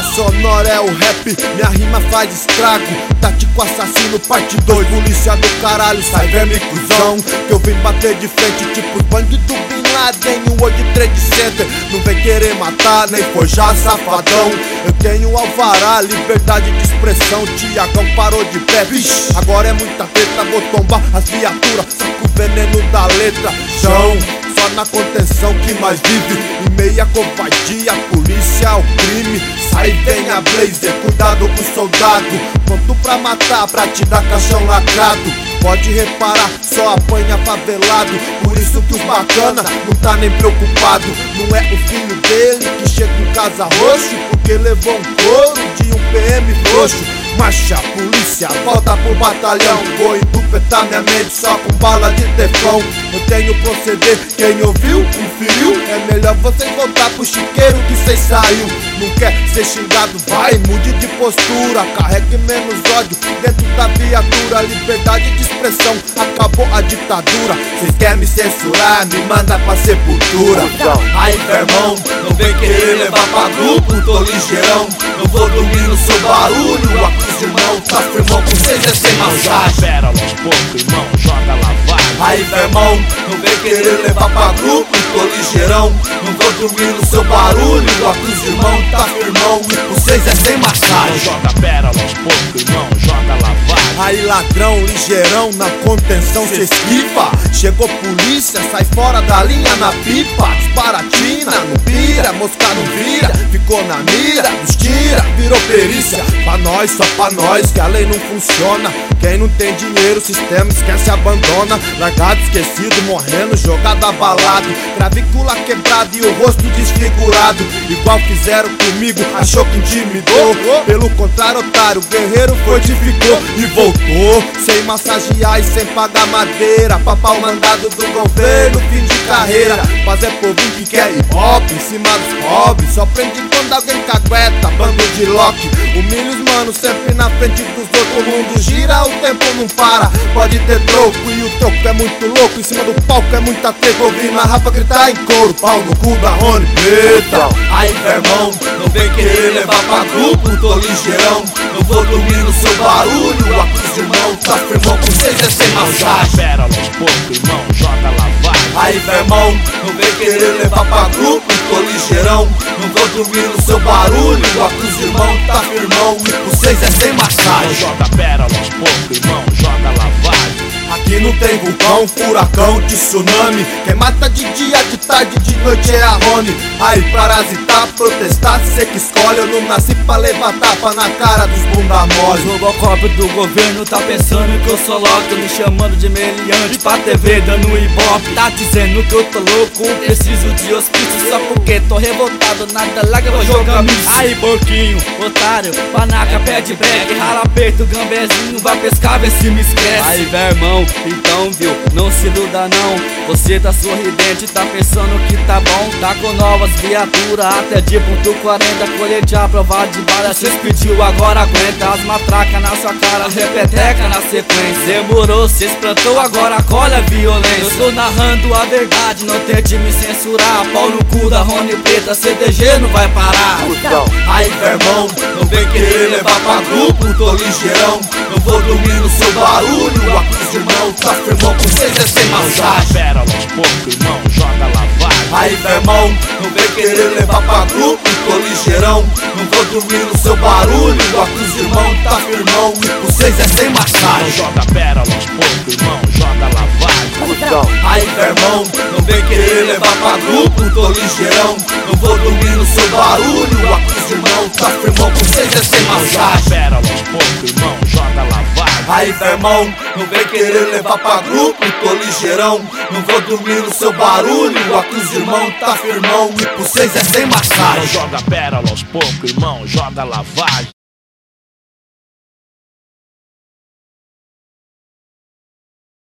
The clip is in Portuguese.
Trilha sonora é o rap, minha rima faz estrago. Tático assassino, parte 2. Polícia do caralho, sai verme cuzão, que eu vim bater de frente tipo os bandidos do Bin Laden, o World Trade Center. Não vem querer matar, nem forjar safadão. Eu tenho alvará, liberdade de expressão. Tiagão parou de pé, vixe, agora é muita treta. Vou tombar as viaturas, saco o veneno da letra. Chão, só na contenção que mais vive. Em meia covardia, polícia ao crime. Sai vem a blazer, cuidado com o soldado. Pronto pra matar, pra te dar caixão lacrado. Pode reparar, só apanha favelado. Por isso que os bacana não tá nem preocupado. Não é o filho dele que chega em casa roxo, porque levou um couro de um PM frouxo. Marcha, polícia, volta pro batalhão. Vou entupetar minha mente só com bala de teflão. Eu tenho proceder, quem ouviu, conferiu. É melhor vocês voltar pro chiqueiro que cês saiu. Não quer ser xingado, vai, mude de postura. Carregue menos ódio dentro da viatura. Liberdade de expressão, acabou a ditadura. Cês querem me censurar, me manda pra sepultura. Aí, irmão, não vem querer levar pra grupo, tô ligeirão. Não vou dormir no seu barulho, acusa irmão, tá firmão, com vocês é sem maldade. Espera aos poucos, irmão, joga lavagem. Aí, irmão, não vem querer levar pra grupo, tô ligeirão. Não vou dormir no seu barulho, acusa irmão, tá firmão, e com vocês é sem massagem. Joga pérola aos poucos, irmão, joga lavagem. Aí ladrão, ligeirão, na contenção cê esquiva. Chegou polícia, sai fora da linha na pipa. Disparatina, não pira, mosca não vira. Ficou na mira, nos tira, virou perícia. Pra nós, só pra nós, que a lei não funciona. Quem não tem dinheiro, o sistema esquece e abandona. Largado, esquecido, morrendo, jogado, abalado. Gravícula quebrada e o rosto desfigurado. Igual fizeram comigo, achou que intimidou. Pelo contrário, otário, guerreiro fortificou e voltou. Sem massagear e sem pagar madeira. Papar o mandado do governo, fim de carreira. Fazer povinho que quer hip hop em cima dos pobres. Só prende quando alguém cagueta, bando de Loki. Humilha os manos sempre na frente dos outros. O mundo gira, o tempo não para. Pode ter troco e o troco é muito louco. Em cima do palco é muita treta. Ouvindo a Rafa gritar em couro, pau no cu da Rony Preta. Aí, irmão, não vem querer levar pra grupo, tô ligeirão. Não vou dormir no seu barulho, acusa irmão, tá firmão, com vocês é sem maldade. Pérola aos poucos, irmão, joga lavagem. Aí, irmão, não vem querer levar pra grupo, tô ligeirão. Não vou dormir no seu barulho, acusa irmão, tá firmão, e com vocês é sem massagem. Joga pérola aos poucos, irmão, joga lavagem. Aqui não tem vulcão, furacão, tsunami. Quem mata de dia, de tarde, de noite é a Rony. Aí parasitar, protestar, cê que escolhe. Eu não nasci pra levar tapa na cara dos bunda mole. O Robocop do governo tá pensando que eu sou louco, me chamando de meliante pra TV dando ibope. Tá dizendo que eu tô louco, preciso de hospício só porque tô revoltado, nada larga, eu vou jogar míssil. Aí porquinho, otário, panaca, pé de break, rala peito, gambezinho, vai pescar, vê se me esquece. Aí irmão, então viu, não se iluda não. Você tá sorridente, tá pensando que tá bom. Tá com novas viaturas, até de ponto 40. Colete a prova de bala, cês pediu, agora aguenta. As matracas na sua cara, repeteca na sequência. Demorou, cês plantou, agora colhe a violência. Eu tô narrando a verdade, não tente me censurar. Pau no cu da Rony Preta, CDG não vai parar. Aí, irmão, não vem querer levar pra grupo, tô ligeirão. Não vou dormir no seu barulho, acusa irmão, tá firmão, com vocês é sem maldade. Pérola aos poucos, irmão, joga lavagem. Aí, irmão, não vem querer levar pra grupo, tô ligeirão. Não vou dormir no seu barulho, acusa irmão, tá firmão, e com vocês é sem massagem. Joga pérola aos poucos, irmão, joga lavagem. Aí, irmão, não vem querer levar pra grupo, tô ligeirão. Não vou dormir no seu barulho, acusa irmão, tá firmão, com vocês é sem maldade. Pérola aos poucos, irmão, joga lavagem. Aí, irmão, não vem querer levar pra grupo, tô ligeirão. Não vou dormir no seu barulho, acusa irmão, tá firmão, e com vocês é sem massagem. Joga pérola aos poucos, irmão, joga lavagem.